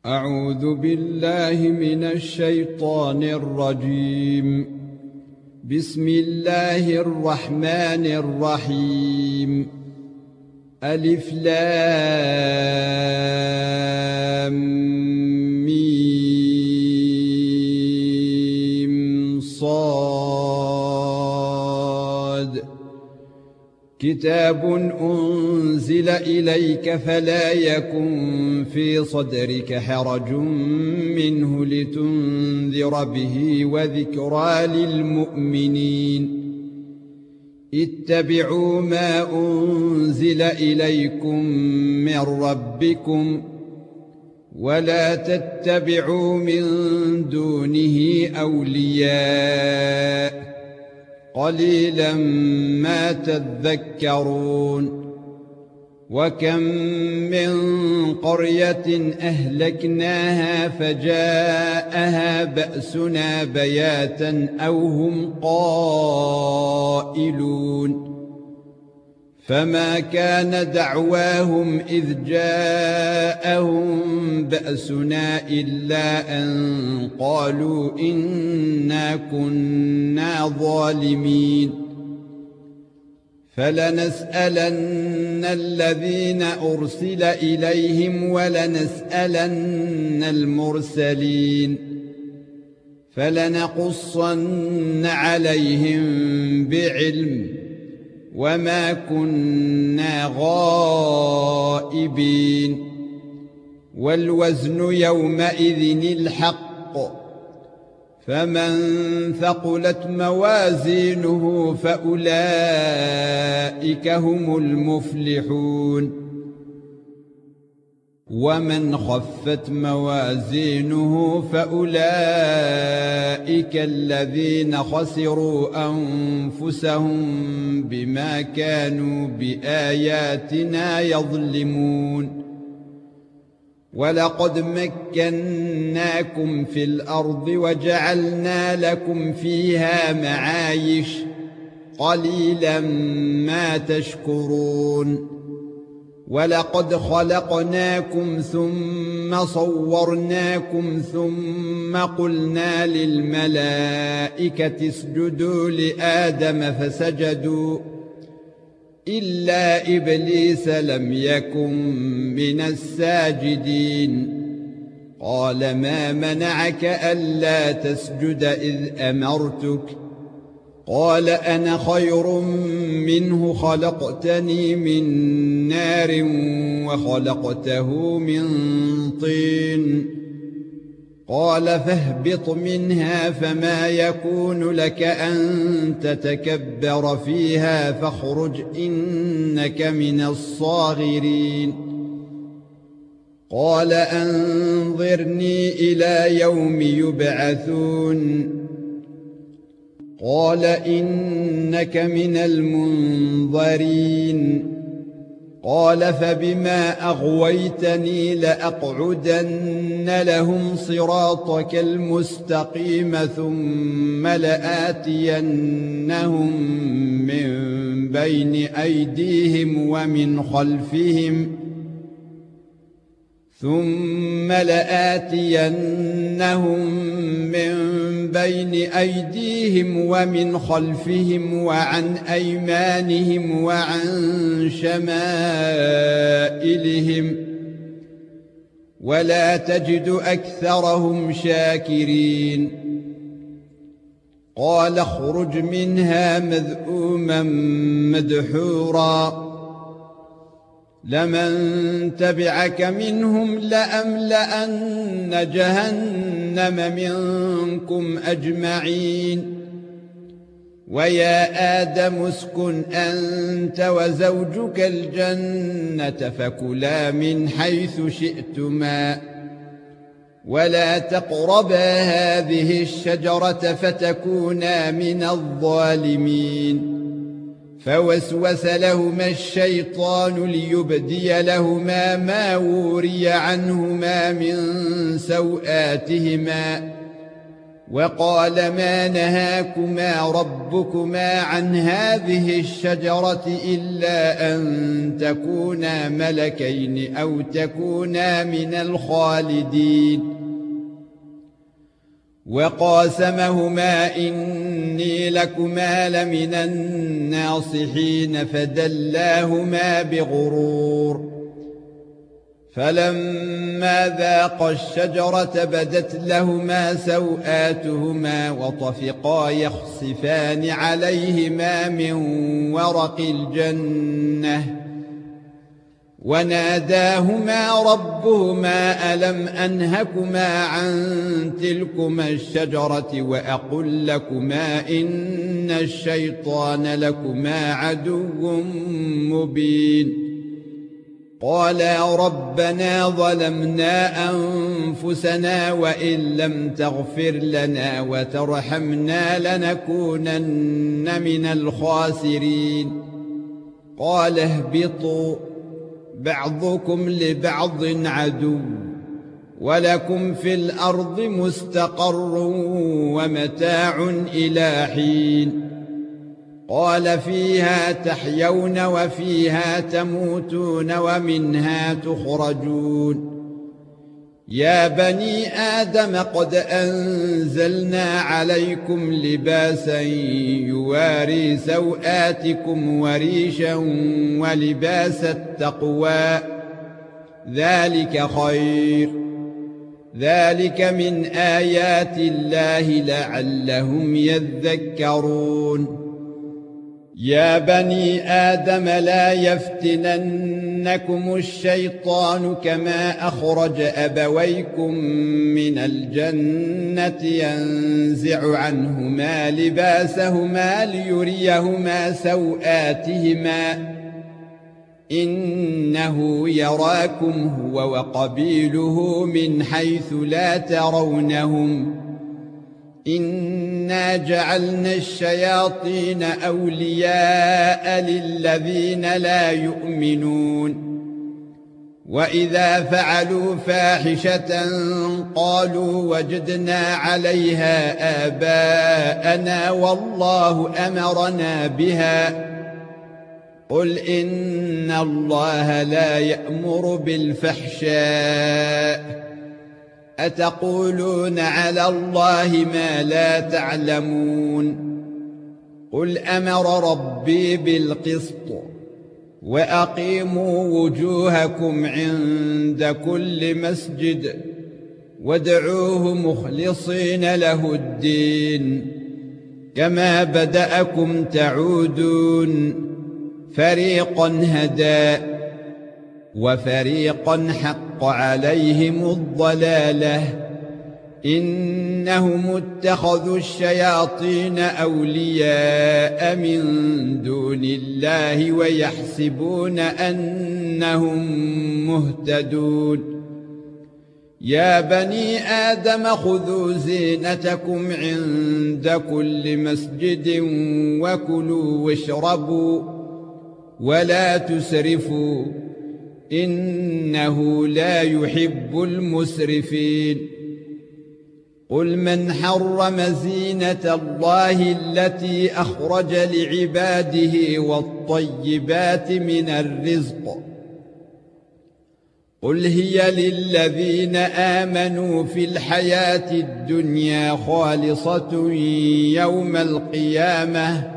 أعوذ بالله من الشيطان الرجيم. بسم الله الرحمن الرحيم. ألف لام ميم صاد. كتاب أنزل إليك فلا يكن في صدرك حرج منه لتنذر به وذكرى للمؤمنين. اتبعوا ما أنزل إليكم من ربكم ولا تتبعوا من دونه أولياء قليلا ما تذكرون. وكم من قرية أهلكناها فجاءها بأسنا بياتا أو هم قائلون. فما كان دعواهم إذ جاءهم بأسنا إلا أن قالوا إنا كنا ظالمين. فلنسألن الذين أرسل إليهم ولنسألن المرسلين. فلنقصن عليهم بعلم وما كنا غائبين. والوزن يومئذ الحق. فمن ثقلت موازينه فأولئك هم المفلحون. ومن خفت موازينه فأولئك الذين خسروا أنفسهم بما كانوا بآياتنا يظلمون. ولقد مكناكم في الأرض وجعلنا لكم فيها معايش قليلا ما تشكرون. ولقد خلقناكم ثم صورناكم ثم قلنا للملائكة اسجدوا لآدم فسجدوا إلا إبليس لم يكن من الساجدين. قال ما منعك ألا تسجد إذ أمرتك؟ قال أنا خير منه خلقتني من نار وخلقته من طين. قال فاهبط منها فما يكون لك أن تتكبر فيها فاخرج إنك من الصاغرين. قال أنظرني إلى يوم يبعثون. قال إنك من المنظرين. قال فبما أغويتني لأقعدن لهم صراطك المستقيم ثم لآتينهم من بين أيديهم ومن خلفهم وعن أيمانهم وعن شمائلهم ولا تجد أكثرهم شاكرين. قال اخرج منها مذءوما مدحورا لمن تبعك منهم لأملأن جهنم منكم أجمعين. ويا آدم اسكن أنت وزوجك الجنة فكلا من حيث شئتما ولا تقربا هذه الشجرة فتكونا من الظالمين. فوسوس لهما الشيطان ليبدي لهما ما وري عنهما من سوآتهما وقال ما نهاكما ربكما عن هذه الشجرة إلا أن تكونا ملكين أو تكونا من الخالدين وقاسمهما إني لكما لمن الناصحين فدلاهما بغرور فلما ذاقا الشجرة بدت لهما سوآتهما وطفقا يخصفان عليهما من ورق الجنة وناداهما ربهما ألم أنهكما عن تلكما الشجرة وأقل لكما إن الشيطان لكما عدو مبين قالا ربنا ظلمنا أنفسنا وإن لم تغفر لنا وترحمنا لنكونن من الخاسرين قال اهبطوا بعضكم لبعض عدو ولكم في الأرض مستقر ومتاع إلى حين قال فيها تحيون وفيها تموتون ومنها تخرجون يا بني آدم قد أنزلنا عليكم لباسا يواري سوآتكم وريشا ولباس التقوى ذلك خير ذلك من آيات الله لعلهم يذكرون يا بني آدم لا يفتننكم الشيطان كما أخرج أبويكم من الجنة ينزع عنهما لباسهما ليريهما سوآتهما إنه يراكم هو وقبيله من حيث لا ترونهم إنا جعلنا الشياطين أولياء للذين لا يؤمنون وإذا فعلوا فاحشة قالوا وجدنا عليها آباءنا والله أمرنا بها قل إن الله لا يأمر بالفحشاء أتقولون على الله ما لا تعلمون قل أمر ربي بالقسط وأقيموا وجوهكم عند كل مسجد وادعوه مخلصين له الدين كما بدأكم تعودون فريقا هدى وفريقا حق عليهم الضلالة إنهم اتخذوا الشياطين أولياء من دون الله ويحسبون أنهم مهتدون يا بني آدم خذوا زينتكم عند كل مسجد وكلوا واشربوا ولا تسرفوا إنه لا يحب المسرفين قل من حرم زينة الله التي أخرج لعباده والطيبات من الرزق قل هي للذين آمنوا في الحياة الدنيا خالصة يوم القيامة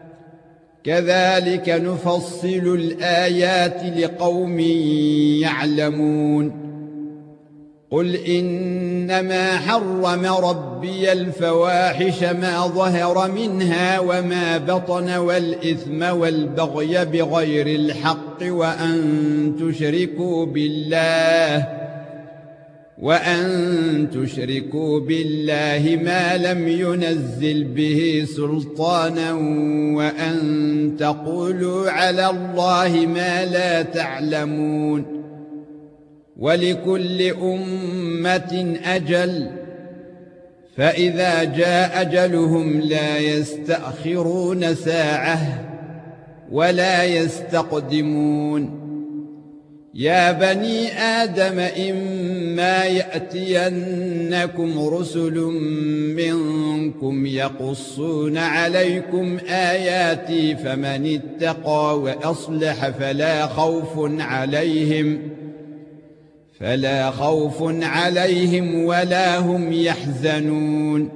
كذلك نفصل الآيات لقوم يعلمون قل إنما حرم ربي الفواحش ما ظهر منها وما بطن والإثم والبغي بغير الحق وأن تشركوا بالله ما لم ينزل به سلطانا وأن تقولوا على الله ما لا تعلمون ولكل أمة أجل فإذا جاء أجلهم لا يستأخرون ساعة ولا يستقدمون يا بني آدم إما يأتينكم رسل منكم يقصون عليكم آياتي فمن اتقى وأصلح فلا خوف عليهم ولا هم يحزنون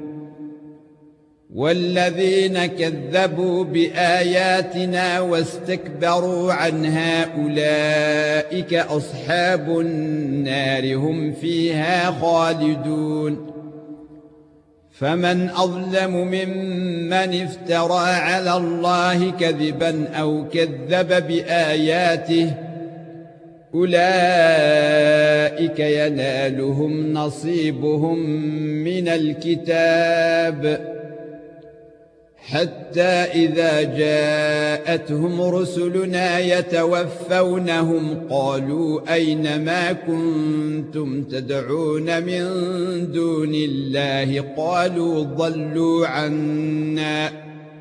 والذين كذبوا بآياتنا واستكبروا عنها أولئك أصحاب النار هم فيها خالدون فمن أظلم ممن افترى على الله كذبا أو كذب بآياته أولئك ينالهم نصيبهم من الكتاب حتى إذا جاءتهم رسلنا يتوفونهم قالوا أين ما كنتم تدعون من دون الله قالوا ضلوا عنا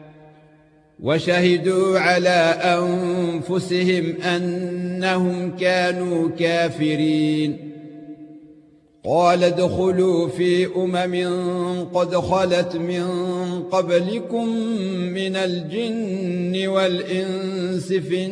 وشهدوا على أنفسهم أنهم كانوا كافرين قال ادخلوا في قد خلت من قبلكم من الجن والإنس في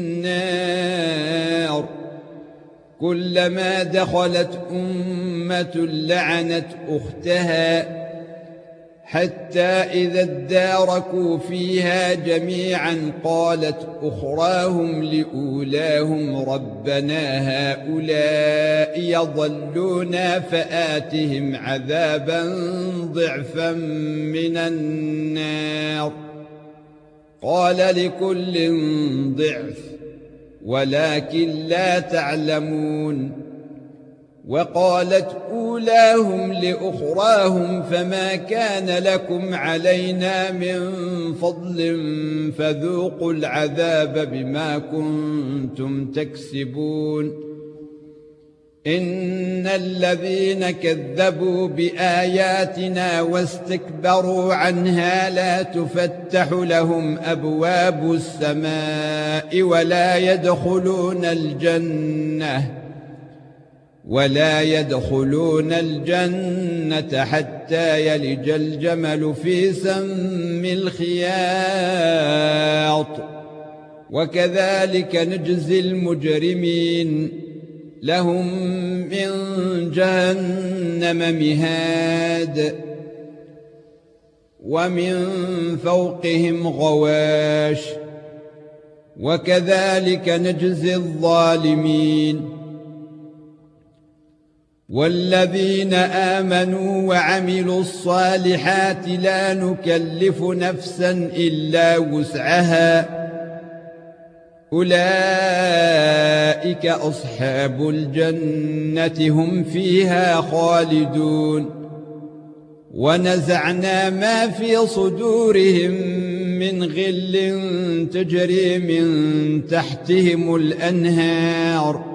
النار كلما دخلت أمة لعنت أختها حتى إذا اداركوا فيها جميعا قالت أخراهم لأولاهم ربنا هؤلاء يضلونا فآتهم عذابا ضعفا من النار قال لكل ضعف ولكن لا تعلمون وقالت أولاهم لأخراهم فما كان لكم علينا من فضل فذوقوا العذاب بما كنتم تكسبون إن الذين كذبوا بآياتنا واستكبروا عنها لا تفتح لهم أبواب السماء ولا يدخلون الجنة حتى يلج الجمل في سم الخياط وكذلك نجزي المجرمين لهم من جهنم مهاد ومن فوقهم غواش وكذلك نجزي الظالمين والذين آمنوا وعملوا الصالحات لا نكلف نفسا إلا وسعها أولئك أصحاب الجنة هم فيها خالدون ونزعنا ما في صدورهم من غل تجري من تحتهم الأنهار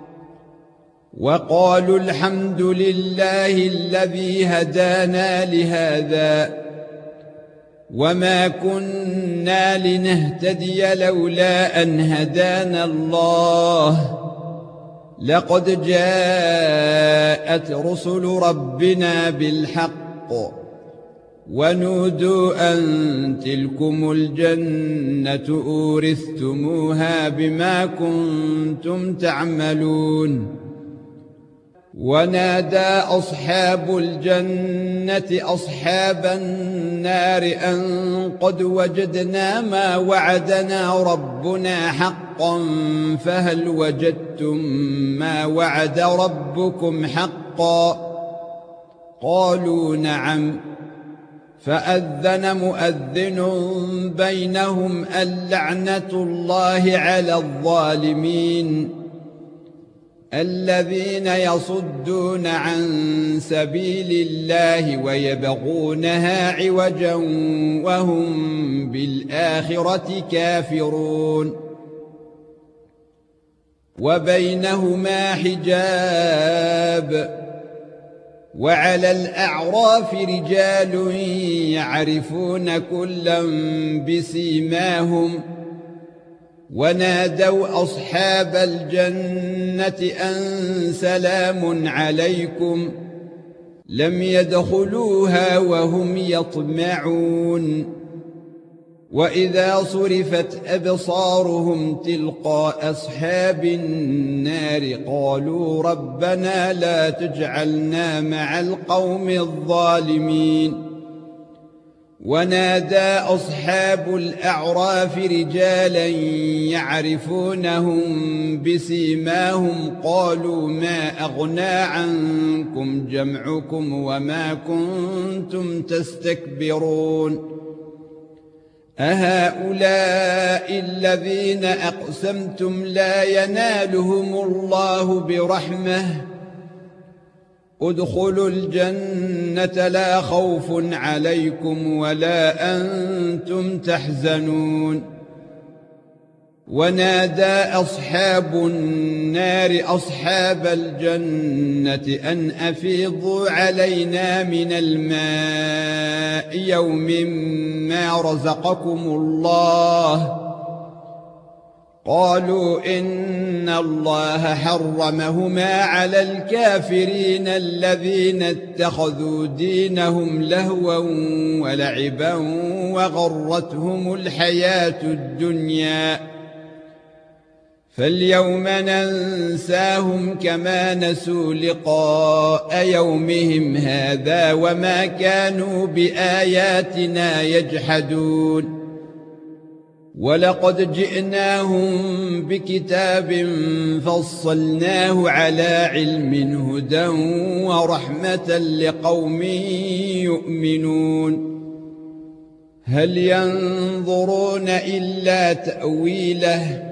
وقالوا الحمد لله الذي هدانا لهذا وما كنا لنهتدي لولا أن هدانا الله لقد جاءت رسل ربنا بالحق ونودوا أن تلكم الجنة أورثتموها بما كنتم تعملون ونادى أصحاب الجنة أصحاب النار أن قد وجدنا ما وعدنا ربنا حقا فهل وجدتم ما وعد ربكم حقا قالوا نعم فأذن مؤذن بينهم اللعنة الله على الظالمين الذين يصدون عن سبيل الله ويبغونها عوجا وهم بالآخرة كافرون وبينهما حجاب وعلى الأعراف رجال يعرفون كلا بسيماهم ونادوا أصحاب الجنة أن سلام عليكم لم يدخلوها وهم يطمعون وإذا صرفت أبصارهم تلقاء أصحاب النار قالوا ربنا لا تجعلنا مع القوم الظالمين ونادى أصحاب الأعراف رجالا يعرفونهم بسيماهم قالوا ما أغنى عنكم جمعكم وما كنتم تستكبرون أهؤلاء الذين أقسمتم لا ينالهم الله برحمة ادخلوا الجنة لا خوف عليكم ولا أنتم تحزنون ونادى أصحاب النار أصحاب الجنة أن أفيضوا علينا من الماء يوم ما رزقكم الله قالوا إن الله حرمهما على الكافرين الذين اتخذوا دينهم لهوا ولعبا وغرتهم الحياة الدنيا فاليوم ننساهم كما نسوا لقاء يومهم هذا وما كانوا بآياتنا يجحدون ولقد جئناهم بكتاب فصلناه على علم هدى ورحمة لقوم يؤمنون هل ينظرون إلا تأويله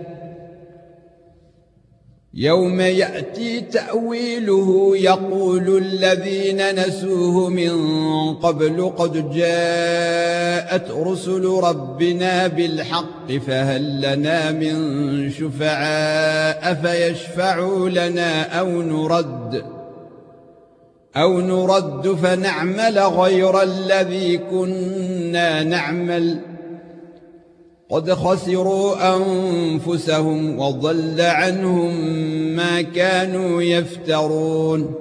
يوم يأتي تأويله يقول الذين نسوه من قبل قد جاءت رسل ربنا بالحق فهل لنا من شفعاء فيشفعوا لنا أو نرد فنعمل غير الذي كنا نعمل قد خسروا أنفسهم وضل عنهم ما كانوا يفترون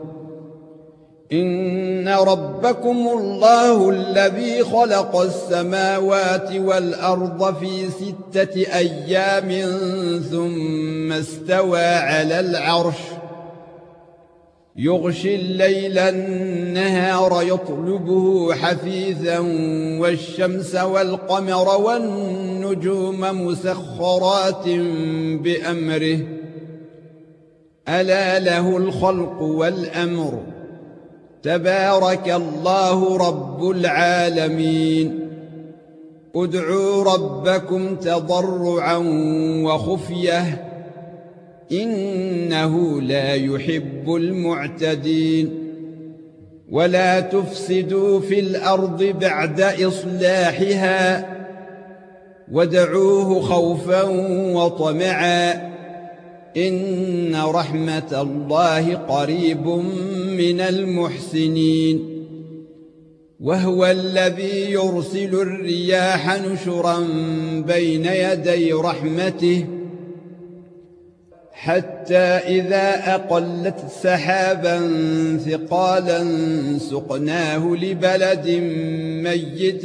إن ربكم الله الذي خلق السماوات والأرض في 6 أيام ثم استوى على العرش يغشي الليل النهار يطلبه حثيثا والشمس والقمر والنجوم مسخرات بأمره ألا له الخلق والأمر تبارك الله رب العالمين ادعوا ربكم تضرعا وخفية إنه لا يحب المعتدين ولا تفسدوا في الأرض بعد إصلاحها وادعوه خوفا وطمعا إن رحمة الله قريب من المحسنين وهو الذي يرسل الرياح نشرا بين يدي رحمته حتى إذا أقلت سحابا ثقالا سقناه لبلد ميت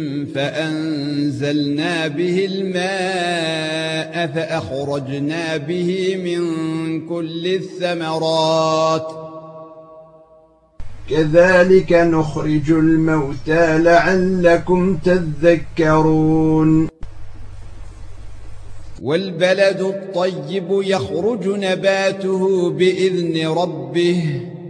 فأنزلنا به الماء فأخرجنا به من كل الثمرات كذلك نخرج الموتى لعلكم تذكرون والبلد الطيب يخرج نباته بإذن ربه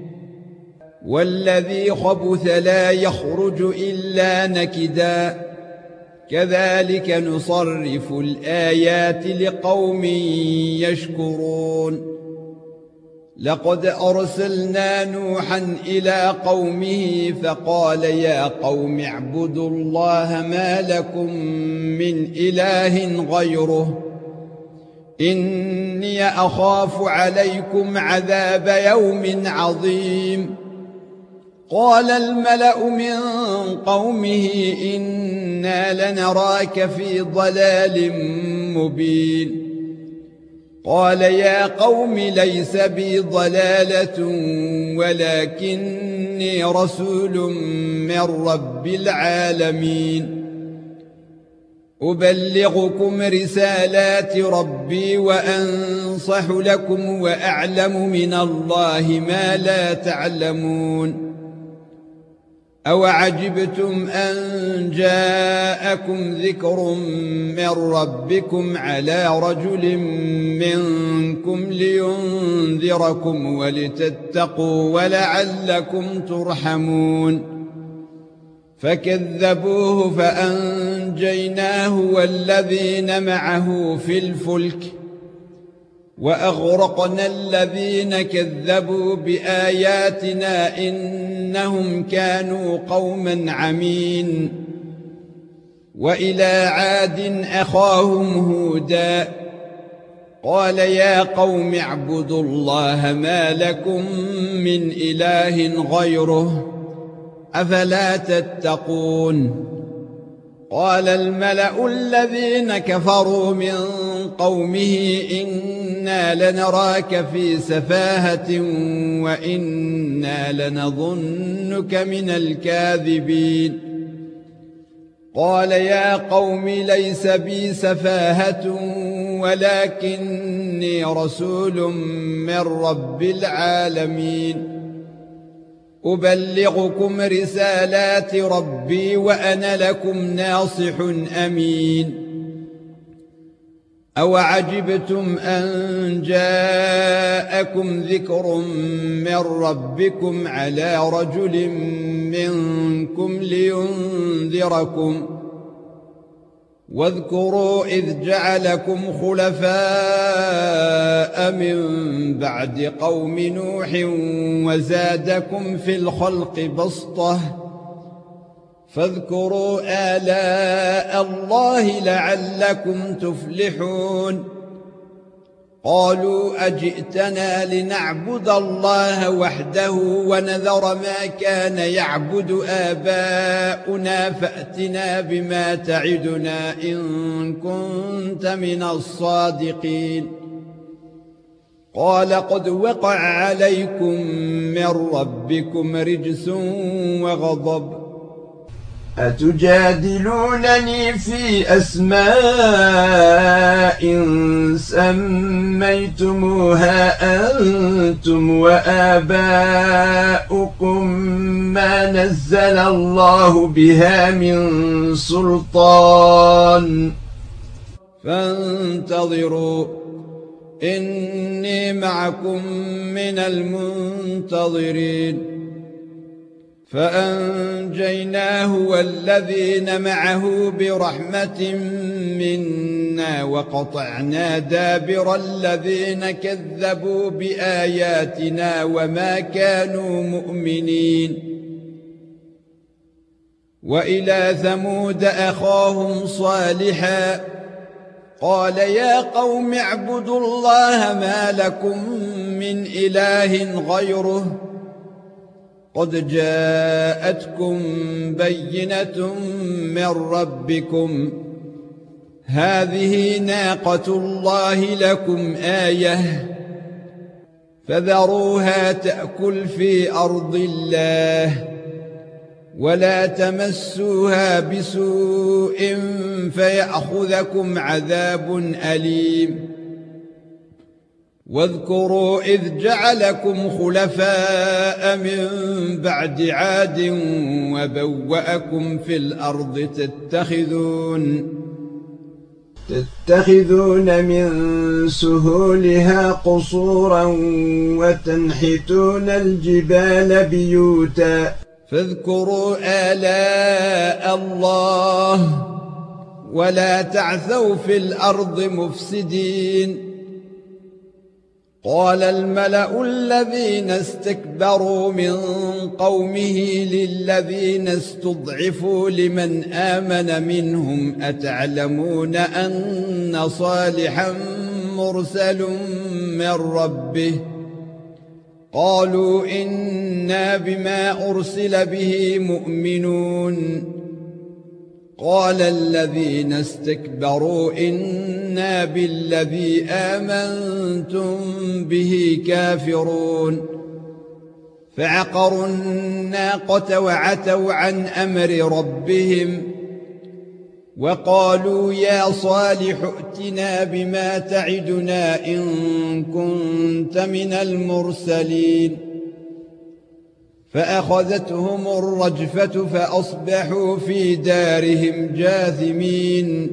والذي خبث لا يخرج إلا نكدا كذلك نصرف الآيات لقوم يشكرون لقد أرسلنا نوحا إلى قومه فقال يا قوم اعبدوا الله ما لكم من إله غيره إني أخاف عليكم عذاب يوم عظيم قال الملأ من قومه إنا لنراك في ضلال مبين قال يا قوم ليس بي ضلالة ولكني رسول من رب العالمين أبلغكم رسالات ربي وأنصح لكم وأعلم من الله ما لا تعلمون أوعجبتم أن جاءكم ذكر من ربكم على رجل منكم لينذركم ولتتقوا ولعلكم ترحمون فكذبوه فأنجيناه والذين معه في الفلك وأغرقنا الذين كذبوا بآياتنا إنهم كانوا قوما عمين وإلى عاد أخاهم هودا قال يا قوم اعبدوا الله ما لكم من إله غيره أفلا تتقون قال الملأ الذين كفروا من قومه إنا لنراك في سفاهة وإنا لنظنك من الكاذبين قال يا قوم ليس بي سفاهة ولكني رسول من رب العالمين أبلغكم رسالات ربي وأنا لكم ناصح أمين أوعجبتم أن جاءكم ذكر من ربكم على رجل منكم لينذركم واذكروا إذ جعلكم خلفاء من بعد قوم نوح وزادكم في الخلق بسطة فاذكروا آلاء الله لعلكم تفلحون قالوا أجئتنا لنعبد الله وحده ونذر ما كان يعبد آباؤنا فأتنا بما تعدنا إن كنت من الصادقين قال قد وقع عليكم من ربكم رجس وغضب أتجادلونني في أسماء سميتموها أنتم وآباؤكم ما نزل الله بها من سلطان فانتظروا إني معكم من المنتظرين فأنجيناه والذين معه برحمة منا وقطعنا دابر الذين كذبوا بآياتنا وما كانوا مؤمنين وإلى ثمود أخاهم صالحا قال يا قوم اعبدوا الله ما لكم من إله غيره قد جاءتكم بينة من ربكم هذه ناقة الله لكم آية فذروها تأكل في أرض الله ولا تمسوها بسوء فيأخذكم عذاب أليم واذكروا إذ جعلكم خلفاء من بعد عاد وبوأكم في الأرض تتخذون من سهولها قصورا وتنحتون الجبال بيوتا فاذكروا آلاء الله ولا تعثوا في الأرض مفسدين قال الملأ الذين استكبروا من قومه للذين استضعفوا لمن آمن منهم أتعلمون أن صالحا مرسل من ربه قالوا إنا بما أرسل به مؤمنون قال الذين استكبروا إنا إنا بالذي آمنتم به كافرون فعقروا الناقة وعتوا عن أمر ربهم وقالوا يا صالح ائتنا بما تعدنا إن كنت من المرسلين فأخذتهم الرجفة فأصبحوا في دارهم جاثمين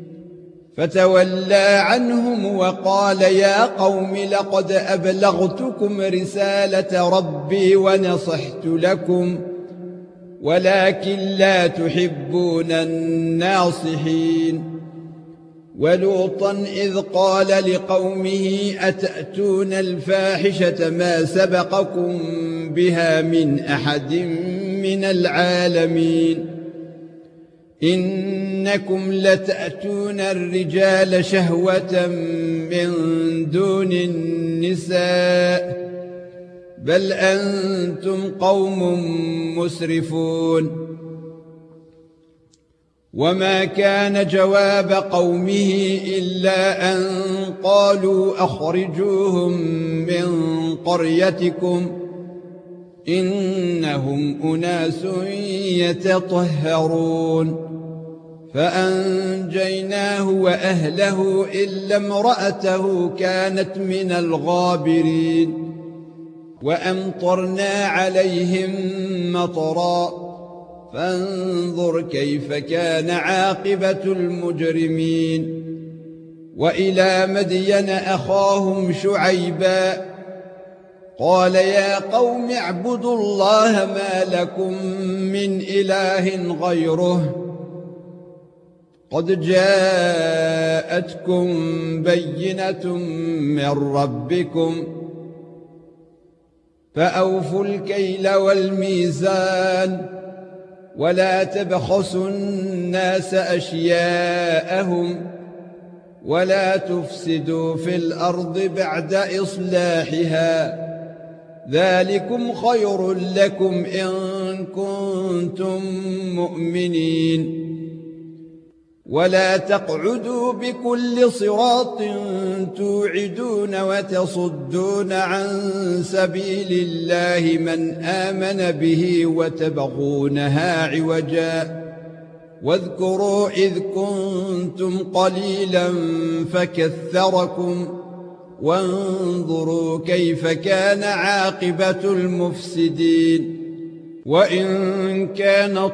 فتولى عنهم وقال يا قوم لقد أبلغتكم رسالة ربي ونصحت لكم ولكن لا تحبون الناصحين ولوطا إذ قال لقومه أتأتون الفاحشة ما سبقكم بها من أحد من العالمين إنكم لتأتون الرجال شهوة من دون النساء بل أنتم قوم مسرفون وما كان جواب قومه إلا أن قالوا أخرجوهم من قريتكم إنهم أناس يتطهرون فأنجيناه وأهله إلا امرأته كانت من الغابرين وأمطرنا عليهم مطرا فانظر كيف كان عاقبة المجرمين وإلى مدين أخاهم شعيبا قال يا قوم اعبدوا الله ما لكم من إله غيره قد جاءتكم بينة من ربكم فأوفوا الكيل والميزان ولا تبخسوا الناس أشياءهم ولا تفسدوا في الأرض بعد إصلاحها ذلكم خير لكم إن كنتم مؤمنين ولا تقعدوا بكل صراط توعدون وتصدون عن سبيل الله من آمن به وتبغونها عوجا واذكروا إذ كنتم قليلا فكثركم وانظروا كيف كان عاقبة المفسدين وإن كان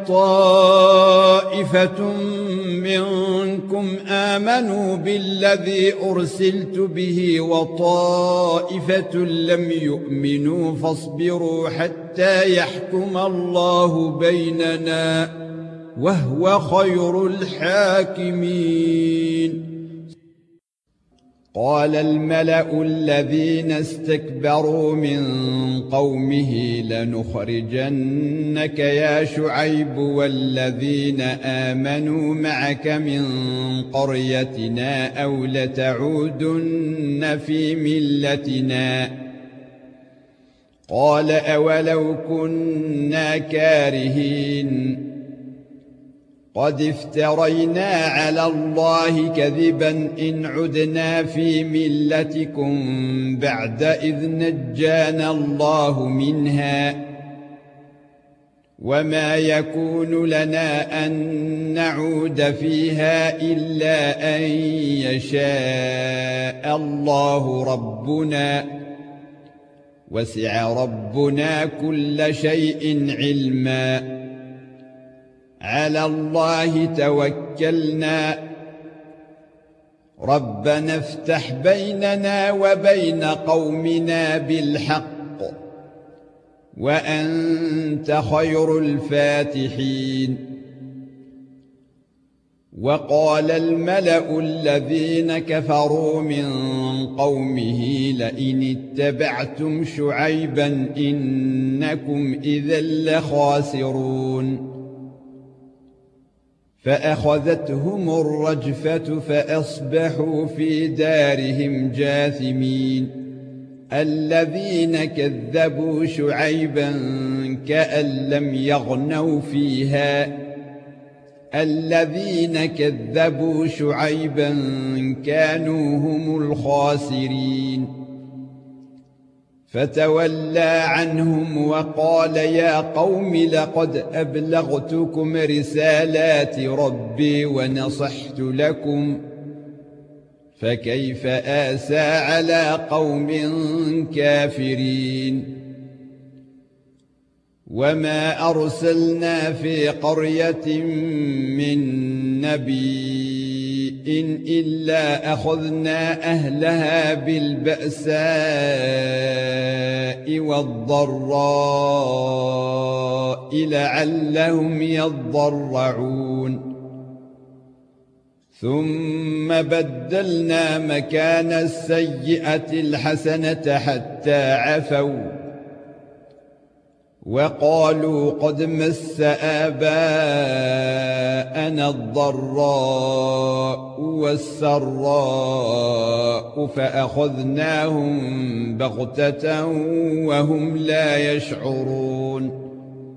طائفة منكم آمنوا بالذي أرسلت به وطائفة لم يؤمنوا فاصبروا حتى يحكم الله بيننا وهو خير الحاكمين قال الملأ الذين استكبروا من قومه لنخرجنك يا شعيب والذين آمنوا معك من قريتنا أو لتعودن في ملتنا قال أولو كنا كارهين قد افترينا على الله كذبا إن عدنا في ملتكم بعد إذ نجانا الله منها وما يكون لنا أن نعود فيها إلا أن يشاء الله ربنا وسع ربنا كل شيء علما على الله توكلنا ربنا افتح بيننا وبين قومنا بالحق وأنت خير الفاتحين وقال الملأ الذين كفروا من قومه لئن اتبعتم شعيبا إنكم إذا لخاسرون فأخذتهم الرجفة فأصبحوا في دارهم جاثمين الذين كذبوا شعيبا كأن لم يغنوا فيها الذين كذبوا شعيبا كانوا هم الخاسرين فتولى عنهم وقال يا قوم لقد أبلغتكم رسالات ربي ونصحت لكم فكيف آسى على قوم كافرين وما أرسلنا في قرية من نبي إلا أخذنا أهلها بالبأساء والضراء لعلهم يضرعون ثم بدلنا مكان السيئة الحسنة حتى عفوا وقالوا قد مس آباءنا الضراء والسراء فأخذناهم بغتة وهم لا يشعرون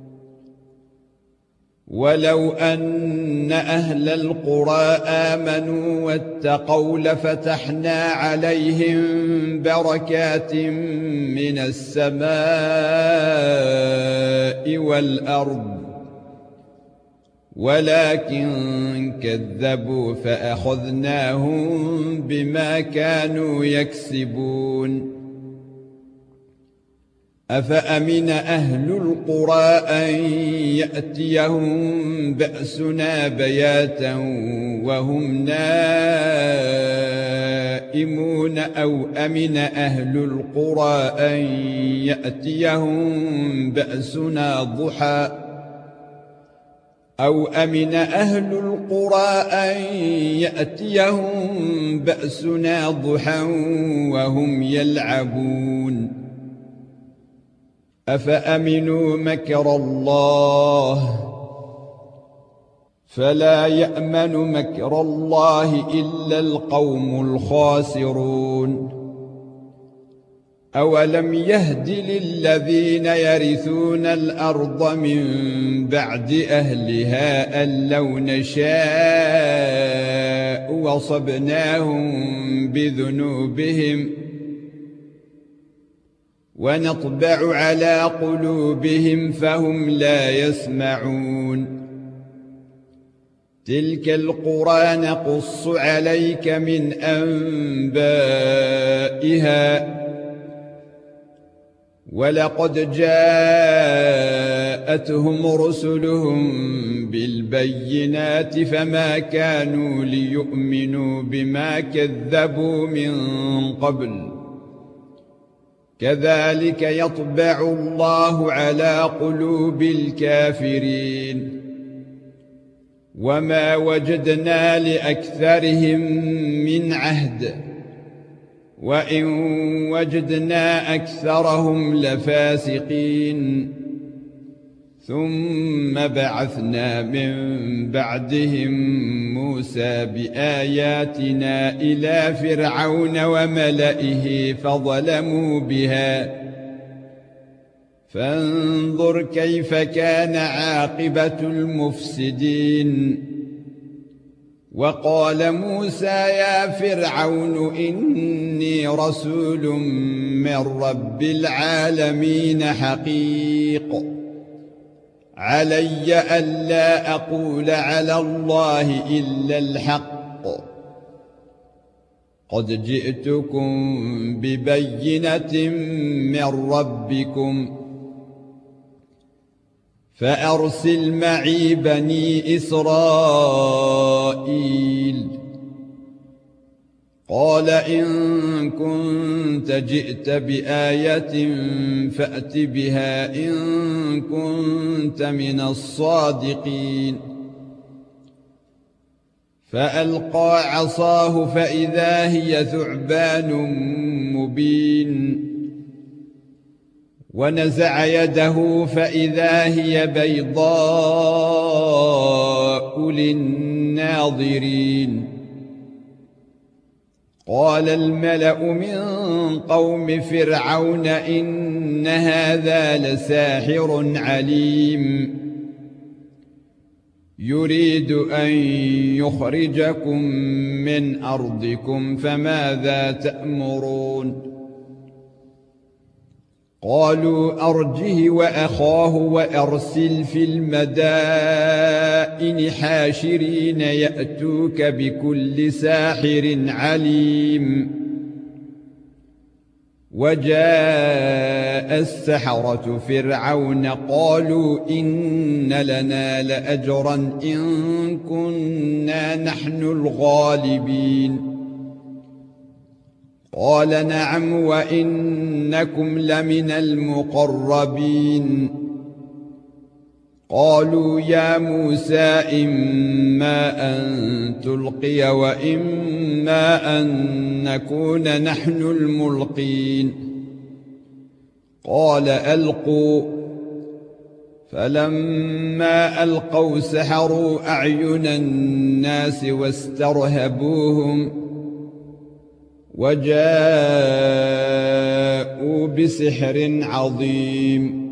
ولو أن أهل القرى آمنوا واتقوا لفتحنا عليهم بركات من السماء والأرض ولكن كذبوا فأخذناهم بما كانوا يكسبون أفأمن أهل القرى أن يأتيهم بأسنا بياتا وهم نائمون أو أمن أهل القرى أن يأتيهم بأسنا ضحى أو أمن أهل القرى أن يأتيهم بأسنا ضحى وهم يلعبون أفأمنوا مكر الله فلا يأمن مكر الله إلا القوم الخاسرون أولم يهد للذين يرثون الأرض من بعد أهلها أن لو نشاء وصبناهم بذنوبهم ونطبع على قلوبهم فهم لا يسمعون تلك القرى نقص عليك من أنبائها ولقد جاءتهم رسلهم بالبينات فما كانوا ليؤمنوا بما كذبوا من قبل كذلك يطبع الله على قلوب الكافرين وما وجدنا لأكثرهم من عهد وإن وجدنا أكثرهم لفاسقين ثم بعثنا من بعدهم موسى بآياتنا إلى فرعون وملئه فظلموا بها فانظر كيف كان عاقبة المفسدين وقال موسى يا فرعون إني رسول من رب العالمين حقيق علي ألا أقول على الله إلا الحق قد جئتكم ببينة من ربكم فأرسل معي بني إسرائيل قال إن كنت جئت بآية فأت بها إن كنت من الصادقين فألقى عصاه فإذا هي ثعبان مبين ونزع يده فإذا هي بيضاء للناظرين قال الملأ من قوم فرعون إن هذا لساحر عليم يريد أن يخرجكم من أرضكم فماذا تأمرون قالوا أرجه وأخاه وأرسل في المدائن حاشرين يأتوك بكل ساحر عليم وجاء السحرة فرعون قالوا إن لنا لأجرا إن كنا نحن الغالبين قال نعم وإنكم لمن المقربين قالوا يا موسى إما أن تلقي وإما أن نكون نحن الملقين قال ألقوا فلما ألقوا سحروا أعين الناس واسترهبوهم وجاءوا بسحر عظيم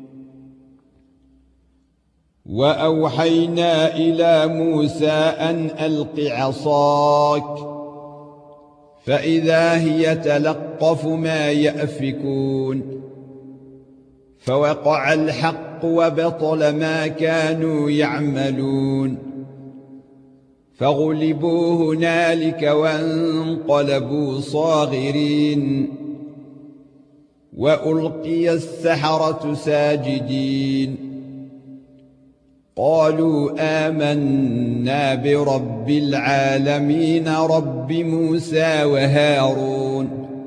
وأوحينا إلى موسى أن ألق عصاك فإذا هي تلقف ما يأفكون فوقع الحق وبطل ما كانوا يعملون فغلبوا هنالك وانقلبوا صاغرين وألقي السحرة ساجدين قالوا آمنا برب العالمين رب موسى وهارون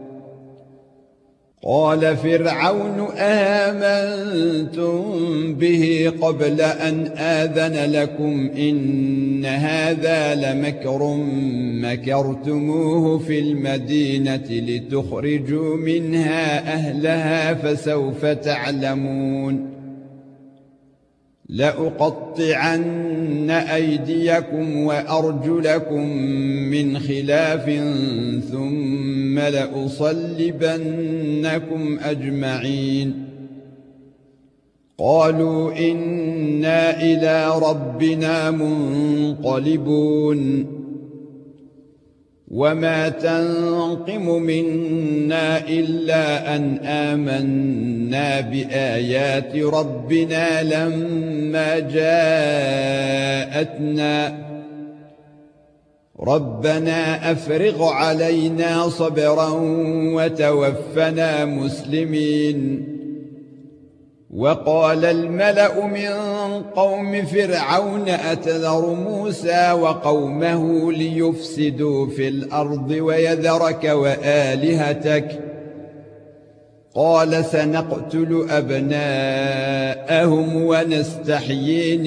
قال فرعون آمنتم به قبل أن آذن لكم إن هذا لمكر مكرتموه في المدينة لتخرجوا منها أهلها فسوف تعلمون لأقطعن أيديكم وأرجلكم من خلاف ثم لأصلبنكم أجمعين قالوا إنا إلى ربنا منقلبون وما تنقم منا إلا أن آمنا بآيات ربنا لما جاءتنا ربنا أفرغ علينا صبرا وتوفنا مسلمين وقال الملأ من قوم فرعون أتذر موسى وقومه ليفسدوا في الأرض ويذرك وآلهتك قال سنقتل أبناءهم ونستحيي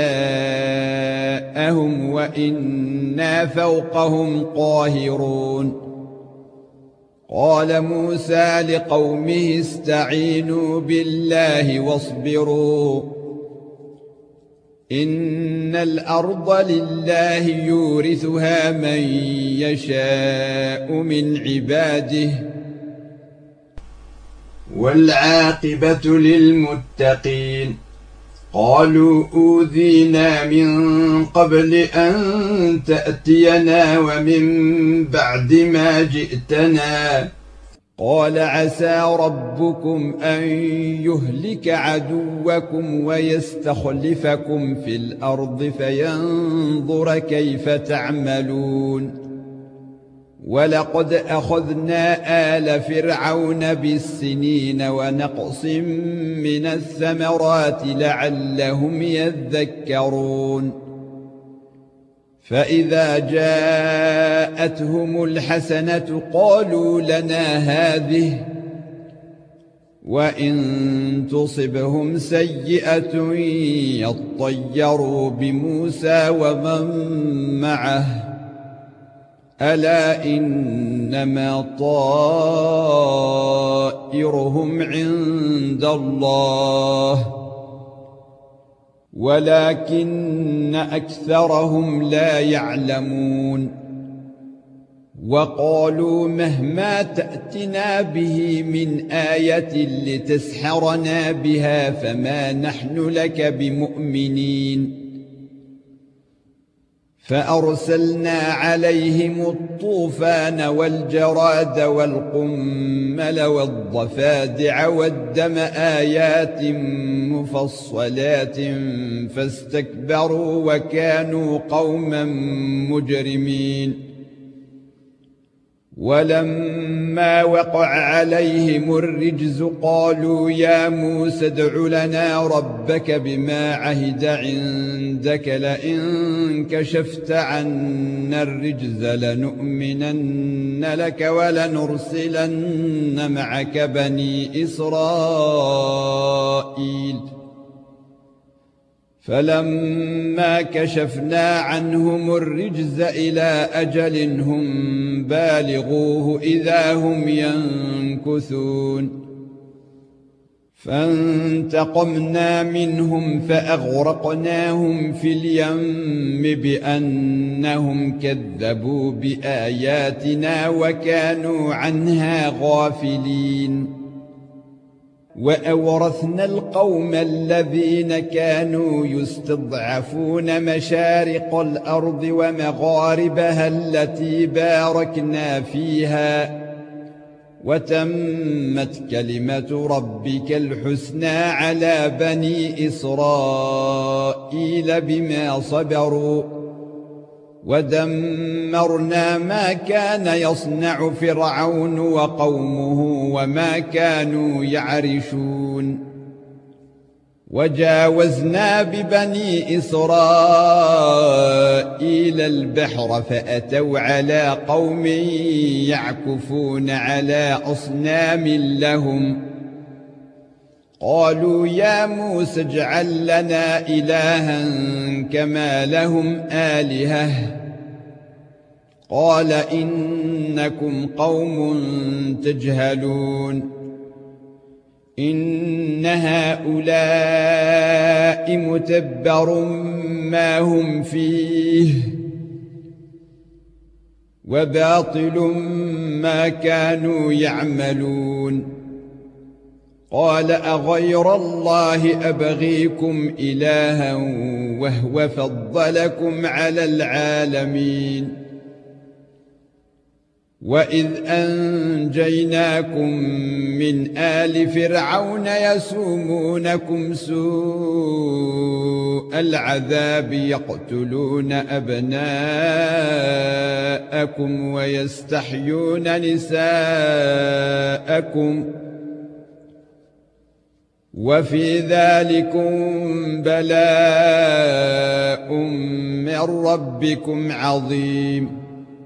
نساءهم وإنا فوقهم قاهرون قال موسى لقومه استعينوا بالله واصبروا إن الأرض لله يورثها من يشاء من عباده والعاقبة للمتقين قالوا أوذينا من قبل أن تأتينا ومن بعد ما جئتنا قال عسى ربكم أن يهلك عدوكم ويستخلفكم في الأرض فينظر كيف تعملون ولقد أخذنا آل فرعون بالسنين ونقص من الثمرات لعلهم يذكرون فإذا جاءتهم الحسنة قالوا لنا هذه وإن تصبهم سيئة يطيروا بموسى ومن معه ألا إنما طائرهم عند الله ولكن أكثرهم لا يعلمون وقالوا مهما تأتنا به من آية لتسحرنا بها فما نحن لك بمؤمنين فأرسلنا عليهم الطوفان والجراد والقمل والضفادع والدم آيات مفصلات فاستكبروا وكانوا قوما مجرمين ولما وقع عليهم الرجز قالوا يا موسى ادع لنا ربك بما عهد عندك لئن كشفت عنا الرجز لنؤمنن لك ولنرسلن معك بني إسرائيل فلما كشفنا عنهم الرجز إلى أجل هم بالغوه إذا هم ينكثون فانتقمنا منهم فأغرقناهم في اليم بأنهم كذبوا بآياتنا وكانوا عنها غافلين وأورثنا القوم الذين كانوا يستضعفون مشارق الأرض ومغاربها التي باركنا فيها وتمت كلمة ربك الحسنى على بني إسرائيل بما صبروا ودمرنا ما كان يصنع فرعون وقومه وما كانوا يعرشون وجاوزنا ببني إسرائيل البحر فأتوا على قوم يعكفون على أصنام لهم قالوا يا موسى اجعل لنا إلها كما لهم آلهة قال إنكم قوم تجهلون إن هؤلاء متبر ما هم فيه وباطل ما كانوا يعملون قال أغير الله أبغيكم إلها وهو فضلكم على العالمين وإذ أنجيناكم من آل فرعون يسومونكم سوء العذاب يقتلون أبناءكم ويستحيون نساءكم وفي ذلكم بلاء من ربكم عظيم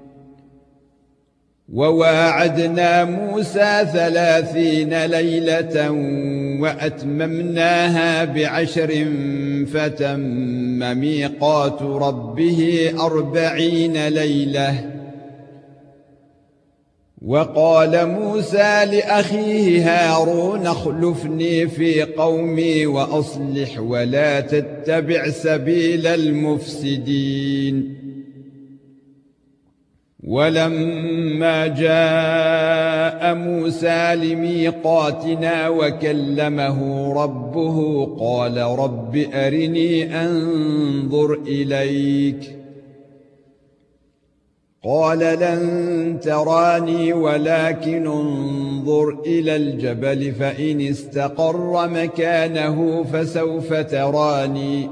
وواعدنا موسى 30 ليلة وأتممناها ب10 فتم ميقات ربه 40 ليلة وقال موسى لأخيه هارون اخلفني في قومي وأصلح ولا تتبع سبيل المفسدين ولما جاء موسى لميقاتنا وكلمه ربه قال رب أرني أنظر إليك قال لن تراني ولكن انظر إلى الجبل فإن استقر مكانه فسوف تراني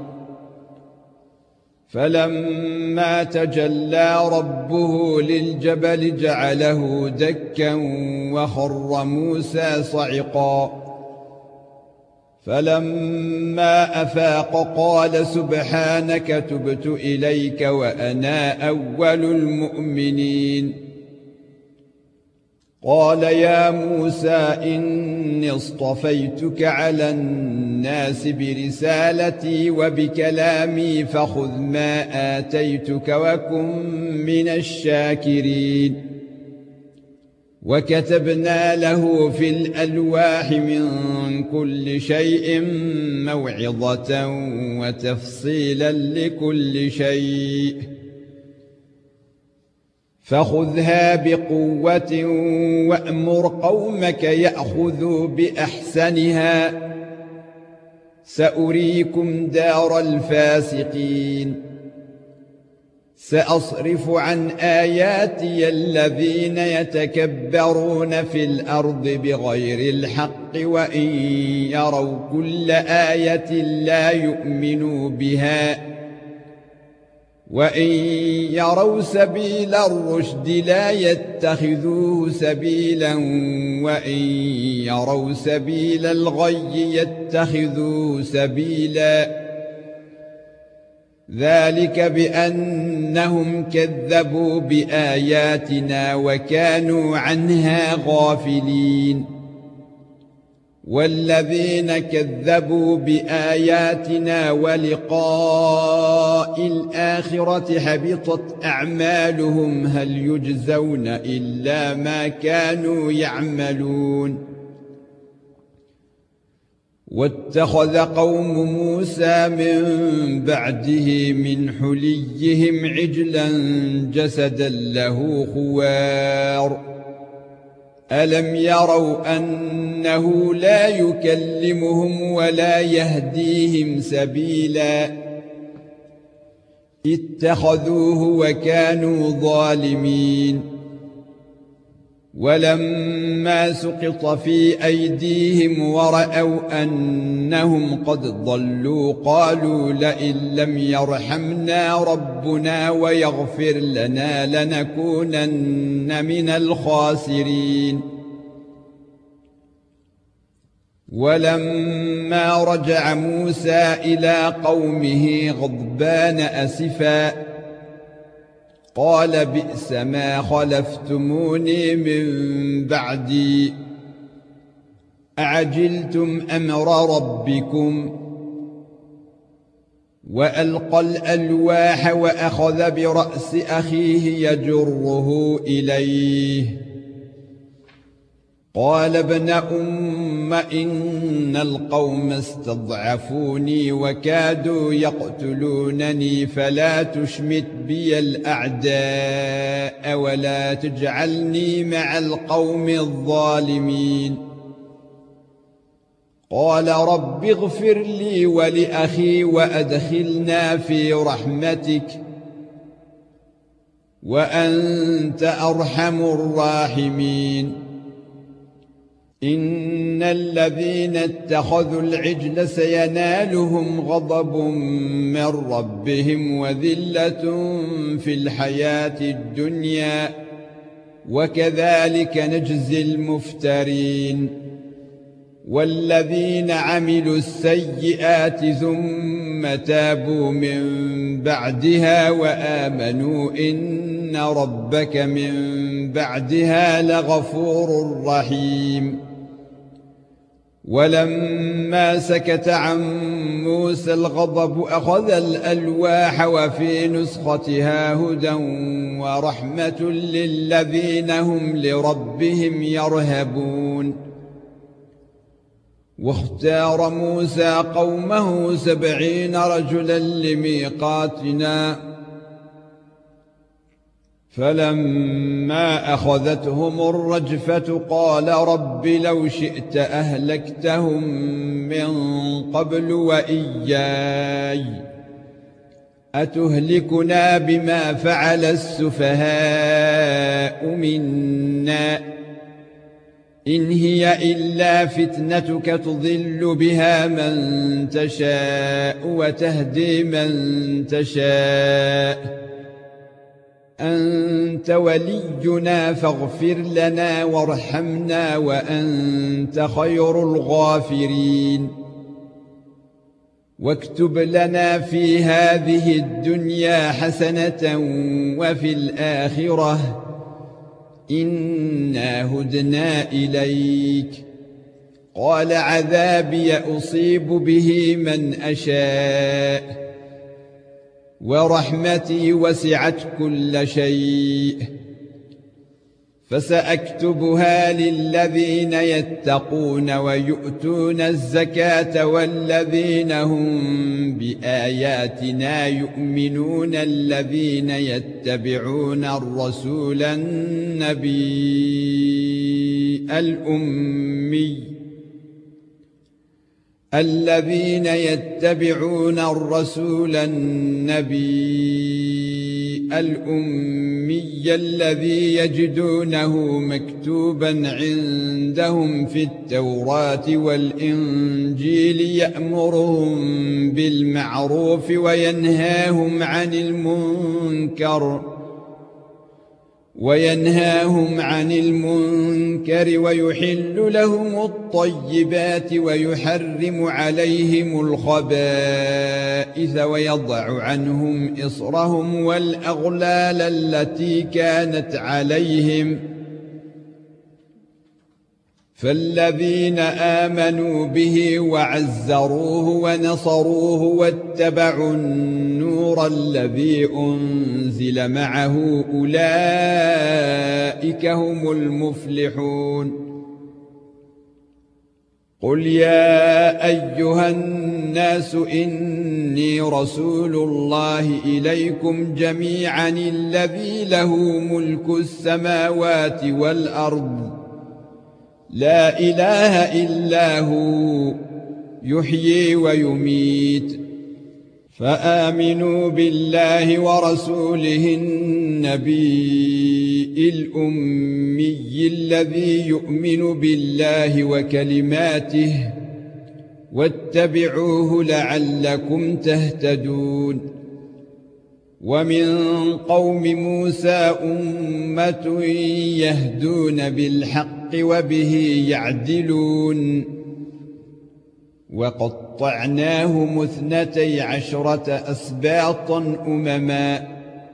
فلما تجلى ربه للجبل جعله دكا وخر موسى صعقا فلما أفاق قال سبحانك تبت إليك وأنا أول المؤمنين قال يا موسى إني اصطفيتك على الناس برسالتي وبكلامي فخذ ما آتيتك وكن من الشاكرين وكتبنا له في الألواح من كل شيء موعظة وتفصيلا لكل شيء فخذها بقوة وأمر قومك يأخذوا بأحسنها سأريكم دار الفاسقين سأصرف عن آياتي الذين يتكبرون في الأرض بغير الحق وإن يروا كل آية لا يؤمنوا بها وإن يروا سبيل الرشد لا يتخذوه سبيلا وإن يروا سبيل الغي يتخذوه سبيلا ذلك بأنهم كذبوا بآياتنا وكانوا عنها غافلين والذين كذبوا بآياتنا ولقاء الآخرة حبطت أعمالهم هل يجزون إلا ما كانوا يعملون واتخذ قوم موسى من بعده من حليهم عجلا جسدا له خوار ألم يروا أنه لا يكلمهم ولا يهديهم سبيلا اتخذوه وكانوا ظالمين ولما سقط في أيديهم ورأوا أنهم قد ضلوا قالوا لئن لم يرحمنا ربنا ويغفر لنا لنكونن من الخاسرين ولما رجع موسى إلى قومه غضبان أسفا قال بئس ما خلفتموني من بعدي أعجلتم أمر ربكم وألقى الألواح وأخذ برأس أخيه يجره إليه قال ابن أم إن القوم استضعفوني وكادوا يقتلونني فلا تشمت بي الأعداء ولا تجعلني مع القوم الظالمين قال رب اغفر لي ولأخي وأدخلنا في رحمتك وأنت أرحم الراحمين إن الذين اتخذوا العجل سينالهم غضب من ربهم وذلة في الحياة الدنيا وكذلك نجزي المفترين والذين عملوا السيئات ثم تابوا من بعدها وآمنوا إن ربك من بعدها لغفور رحيم ولما سكت عن موسى الغضب أخذ الألواح وفي نسختها هدى ورحمة للذين هم لربهم يرهبون واختار موسى قومه 70 رجلا لميقاتنا فلما أخذتهم الرجفة قال رب لو شئت أهلكتهم من قبل وإياي أتهلكنا بما فعل السفهاء منا إن هي إلا فتنتك تضل بها من تشاء وتهدي من تشاء أنت ولينا فاغفر لنا وارحمنا وأنت خير الغافرين واكتب لنا في هذه الدنيا حسنة وفي الآخرة إنا هدنا إليك قال عذابي أصيب به من أشاء ورحمتي وسعت كل شيء فسأكتبها للذين يتقون ويؤتون الزكاة والذين هم بآياتنا يؤمنون الذين يتبعون الرسول النبي الأمي الذين يتبعون الرسول النبي الذين يتبعون الرسول النبي الأمي الذي يجدونه مكتوبا عندهم في التوراة والإنجيل يأمرهم بالمعروف وينهاهم عن المنكر ويحل لهم الطيبات ويحرم عليهم الخبائث ويضع عنهم إصرهم والأغلال التي كانت عليهم فالذين آمنوا به وعزروه ونصروه واتبعوا النور الذي أنزل معه أولئك هم المفلحون قل يا أيها الناس إني رسول الله إليكم جميعا الذي له ملك السماوات والأرض لا إله إلا هو يحيي ويميت فآمنوا بالله ورسوله النبي الأمي الذي يؤمن بالله وكلماته واتبعوه لعلكم تهتدون ومن قوم موسى أمة يهدون بالحق وبه يعدلون وقطعناهم 12 أسباطا أمما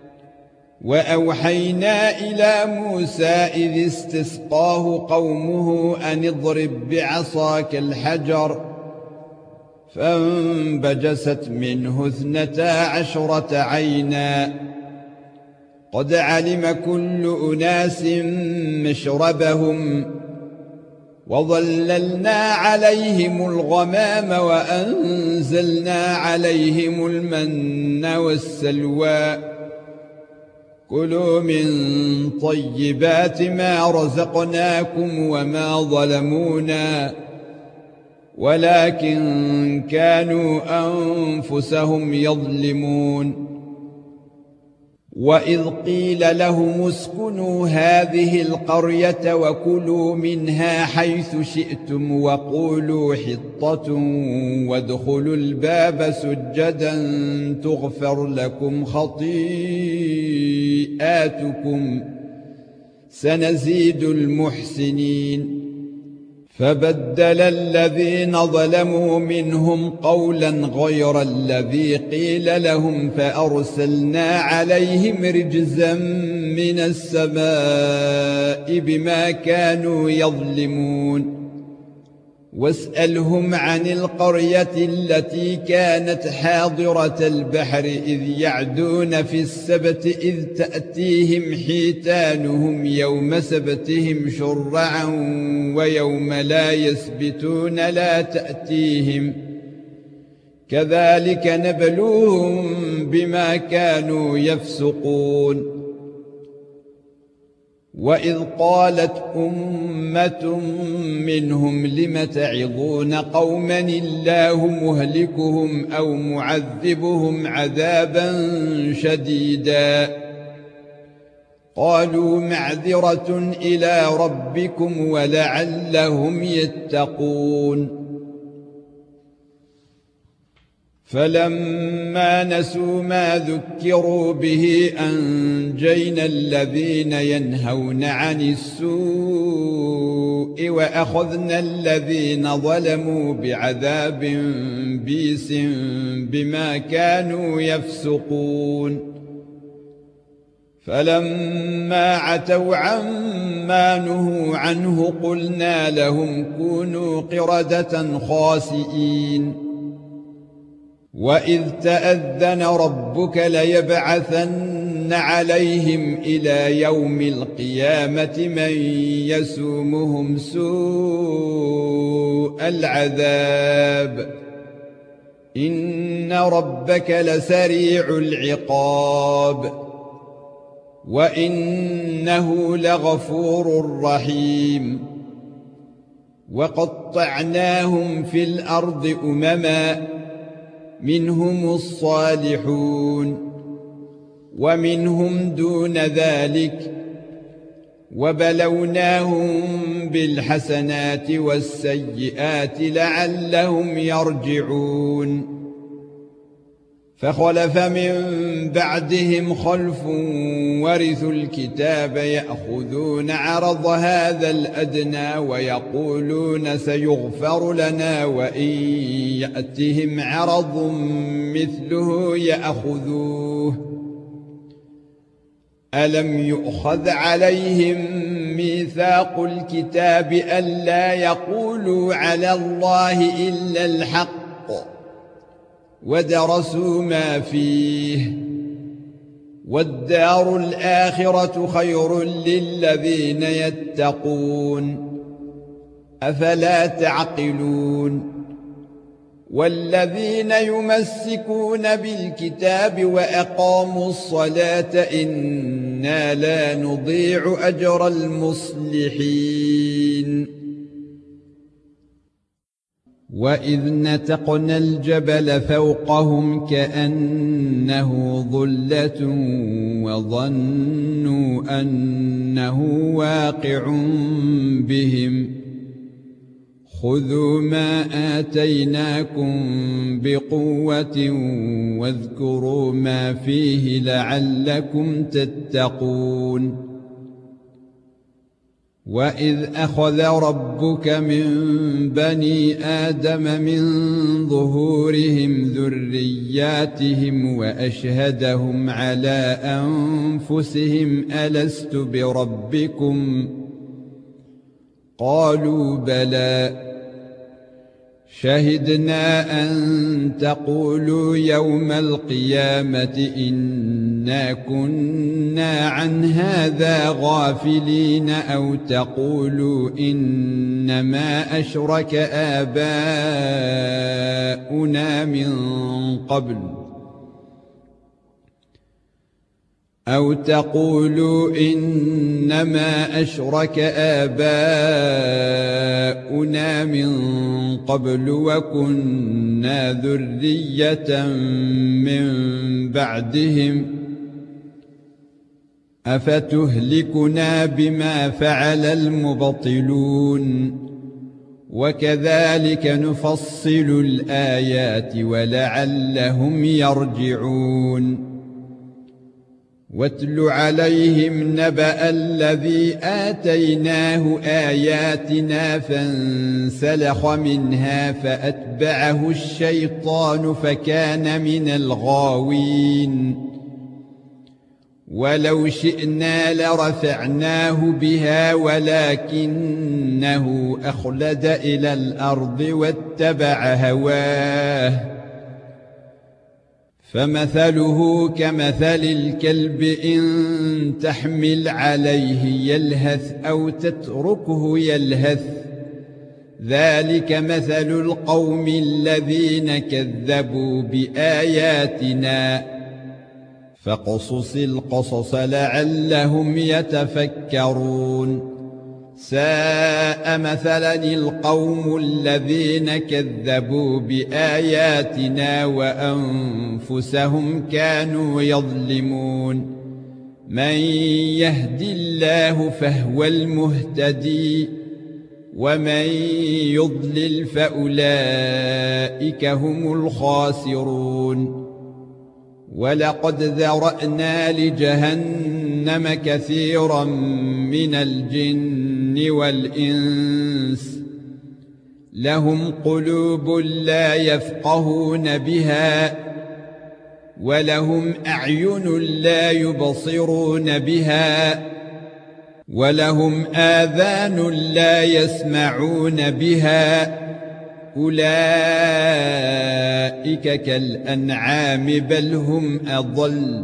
وأوحينا إلى موسى إذ استسقاه قومه أن اضرب بعصاك الحجر فانبجست منه 12 عينا قد علم كل أناس مشربهم وظللنا عليهم الغمام وأنزلنا عليهم المن والسلوى كلوا من طيبات ما رزقناكم وما ظلمونا ولكن كانوا أنفسهم يظلمون وإذ قيل لهم اسكنوا هذه القرية وكلوا منها حيث شئتم وقولوا حطة وادخلوا الباب سجدا تغفر لكم خطيئاتكم سنزيد المحسنين فبدل الذين ظلموا منهم قولا غير الذي قيل لهم فأرسلنا عليهم رجزا من السماء بما كانوا يظلمون واسألهم عن القرية التي كانت حاضرة البحر إذ يعدون في السبت إذ تأتيهم حيتانهم يوم سبتهم شرعا ويوم لا يسبتون لا تأتيهم كذلك نبلوهم بما كانوا يفسقون وإذ قالت أمة منهم لم تعظون قوما الله مهلكهم أو معذبهم عذابا شديدا قالوا معذرة إلى ربكم ولعلهم يتقون فلما نسوا ما ذكروا به أنجينا الذين ينهون عن السوء وأخذنا الذين ظلموا بعذاب بئس بما كانوا يفسقون فلما عتوا عما نهوا عنه قلنا لهم كونوا قردة خاسئين وإذ تأذن ربك ليبعثن عليهم إلى يوم القيامة من يسومهم سوء العذاب إن ربك لسريع العقاب وإنه لغفور رحيم وقطعناهم في الأرض أمما منهم الصالحون ومنهم دون ذلك وبلوناهم بالحسنات والسيئات لعلهم يرجعون فخلف من بعدهم خلف ورثوا الكتاب يأخذون عرض هذا الأدنى ويقولون سيغفر لنا وإن يأتهم عرض مثله يأخذوه ألم يؤخذ عليهم ميثاق الكتاب ألا يقولوا على الله إلا الحق ودرسوا ما فيه والدار الآخرة خير للذين يتقون أفلا تعقلون والذين يمسكون بالكتاب وأقاموا الصلاة إنا لا نضيع أجر المصلحين وإذ نتقنا الجبل فوقهم كأنه ظلة وظنوا أنه واقع بهم خذوا ما آتيناكم بقوة واذكروا ما فيه لعلكم تتقون وإذ أخذ ربك من بني آدم من ظهورهم ذرياتهم وأشهدهم على أنفسهم ألست بربكم قالوا بلى شهدنا أن تقولوا يوم القيامة إنا كنا عن هذا غافلين أو تقولوا إنما أشرك آباؤنا من قبل أو تقولوا إنما أشرك آباؤنا من قبل وكنا ذرية من بعدهم أفتهلكنا بما فعل المبطلون وكذلك نفصل الآيات ولعلهم يرجعون واتل عليهم نبأ الذي آتيناه آياتنا فانسلخ منها فأتبعه الشيطان فكان من الغاوين ولو شئنا لرفعناه بها ولكنه أخلد إلى الأرض واتبع هواه فمثله كمثل الكلب إن تحمل عليه يلهث أو تتركه يلهث ذلك مثل القوم الذين كذبوا بآياتنا فاقصص القصص لعلهم يتفكرون ساء مثلا القوم الذين كذبوا بآياتنا وأنفسهم كانوا يظلمون من يهد الله فهو المهتدي ومن يضلل فأولئك هم الخاسرون ولقد ذرأنا لجهنم كثيرا من الجن والإنس لهم قلوب لا يفقهون بها ولهم أعين لا يبصرون بها ولهم آذان لا يسمعون بها أولئك كالأنعام بل هم أضل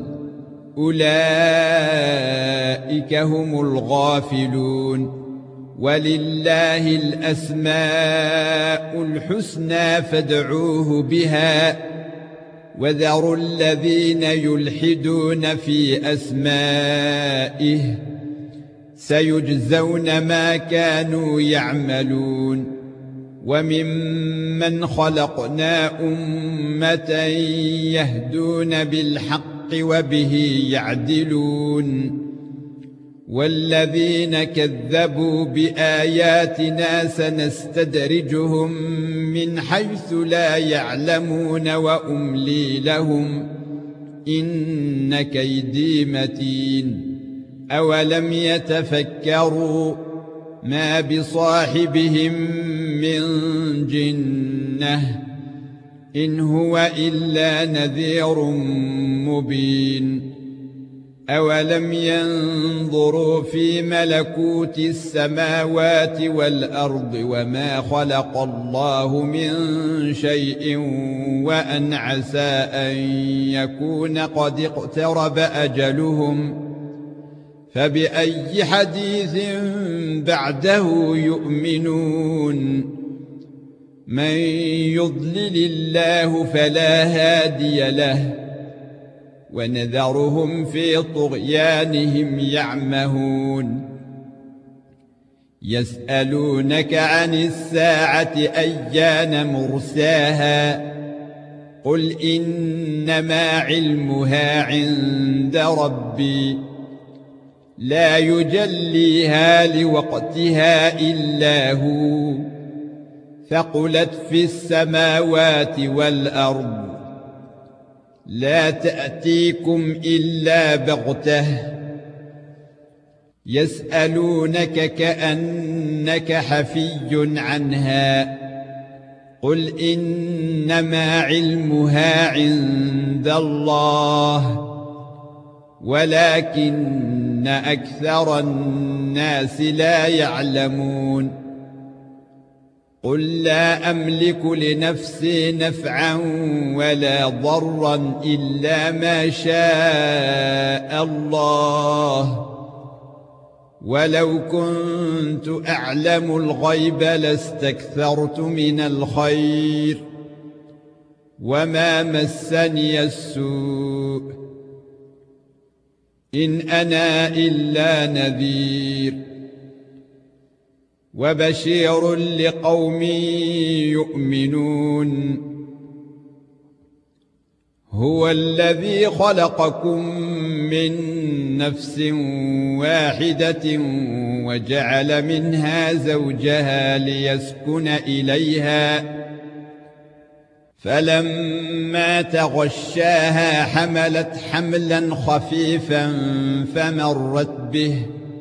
أولئك هم الغافلون ولله الأسماء الحسنى فادعوه بها وذروا الذين يلحدون في أسمائه سيجزون ما كانوا يعملون وممن خلقنا أمة يهدون بالحق وبه يعدلون والذين كذبوا بآياتنا سنستدرجهم من حيث لا يعلمون وأملي لهم إن كيدي متين أولم يتفكروا ما بصاحبهم من جنة إن هو إلا نذير مبين أولم ينظروا في ملكوت السماوات والأرض وما خلق الله من شيء وأن عسى أن يكون قد اقترب أجلهم فبأي حديث بعده يؤمنون من يضلل الله فلا هادي له ونذرهم في طغيانهم يعمهون يسألونك عن الساعة أيان مرساها قل إنما علمها عند ربي لا يجليها لوقتها إلا هو ثقلت في السماوات والأرض لا تأتيكم إلا بغتة يسألونك كأنك حفي عنها قل إنما علمها عند الله ولكن أكثر الناس لا يعلمون قل لا أملك لنفسي نفعا ولا ضرا إلا ما شاء الله ولو كنت أعلم الغيب لاستكثرت من الخير وما مسني السوء إن أنا إلا نذير وبشير لقوم يؤمنون هو الذي خلقكم من نفس واحدة وجعل منها زوجها ليسكن إليها فلما تغشاها حملت حملا خفيفا فمرت به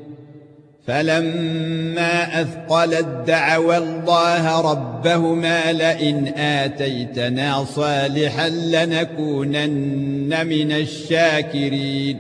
فلما أثقلت دعوا الله ربهما لئن آتيتنا صالحا لنكونن من الشاكرين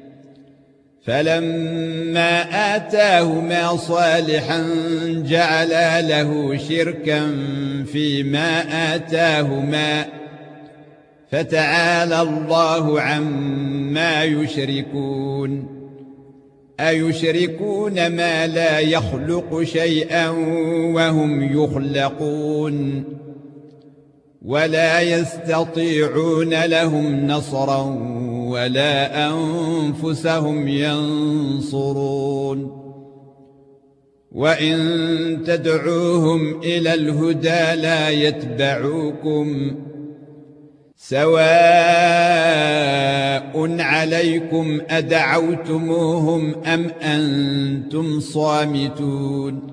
فلما آتاهما صالحا جعلا له شركا فيما آتاهما فتعالى الله عما يشركون أيشركون ما لا يخلق شيئا وهم يخلقون ولا يستطيعون لهم نصرا ولا أنفسهم ينصرون وإن تدعوهم إلى الهدى لا يتبعوكم سواء عليكم أدعوتموهم أم أنتم صامتون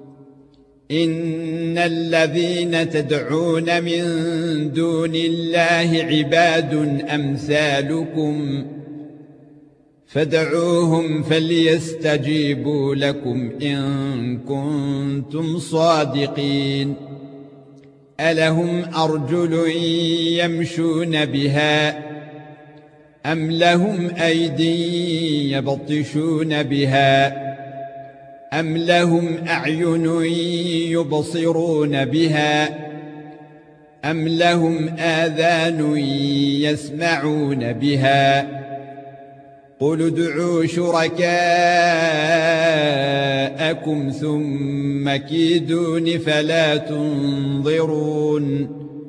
إن الذين تدعون من دون الله عباد أمثالكم فادعوهم فليستجيبوا لكم إن كنتم صادقين ألهم أرجل يمشون بها أم لهم أيدي يبطشون بها أم لهم أعين يبصرون بها أم لهم آذان يسمعون بها قل ادعوا شركاءكم ثم كيدون فلا تنظرون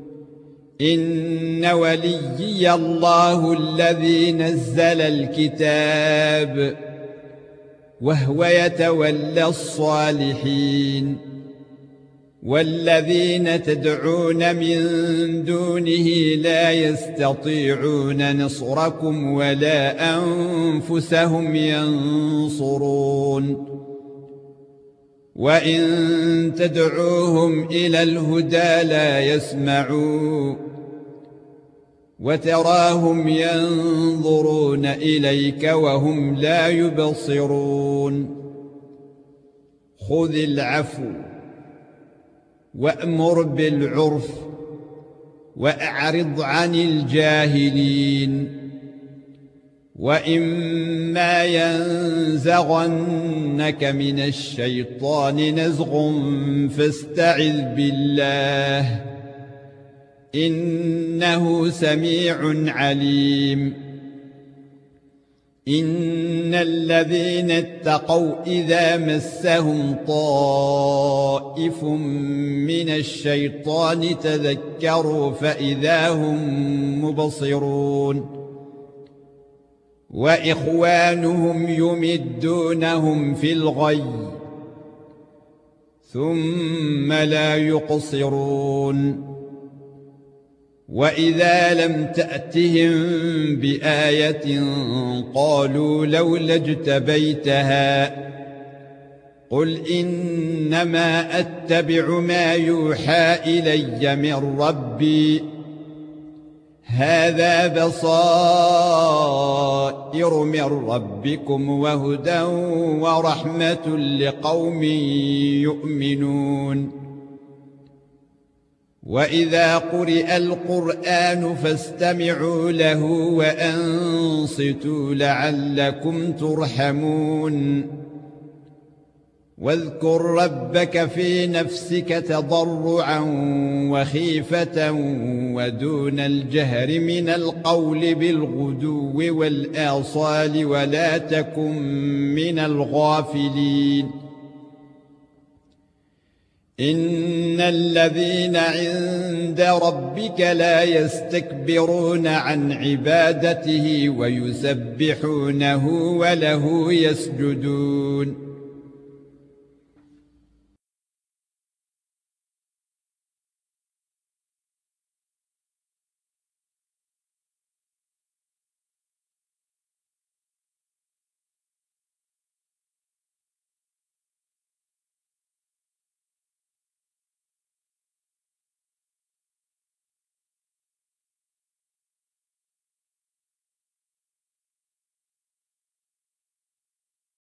إن وليي الله الذي نزل الكتاب وهو يتولى الصالحين والذين تدعون من دونه لا يستطيعون نصركم ولا أنفسهم ينصرون وإن تدعوهم إلى الهدى لا يسمعون وتراهم ينظرون إليك وهم لا يبصرون خذ العفو وأمر بالعرف وأعرض عن الجاهلين وإما ينزغنك من الشيطان نزغ فاستعذ بالله إنه سميع عليم إن الذين اتقوا إذا مسهم طائف من الشيطان تذكروا فإذا هم مبصرون وإخوانهم يمدونهم في الغي ثم لا يقصرون وإذا لم تأتهم بآية قالوا لولا اجتبيتها قل إنما أتبع ما يوحى إلي من ربي هذا بصائر من ربكم وهدى ورحمة لقوم يؤمنون وإذا قرئ القرآن فاستمعوا له وأنصتوا لعلكم ترحمون واذكر ربك في نفسك تضرعا وخيفة ودون الجهر من القول بالغدو والآصال ولا تكن من الغافلين إن الذين عند ربك لا يستكبرون عن عبادته ويسبحونه وله يسجدون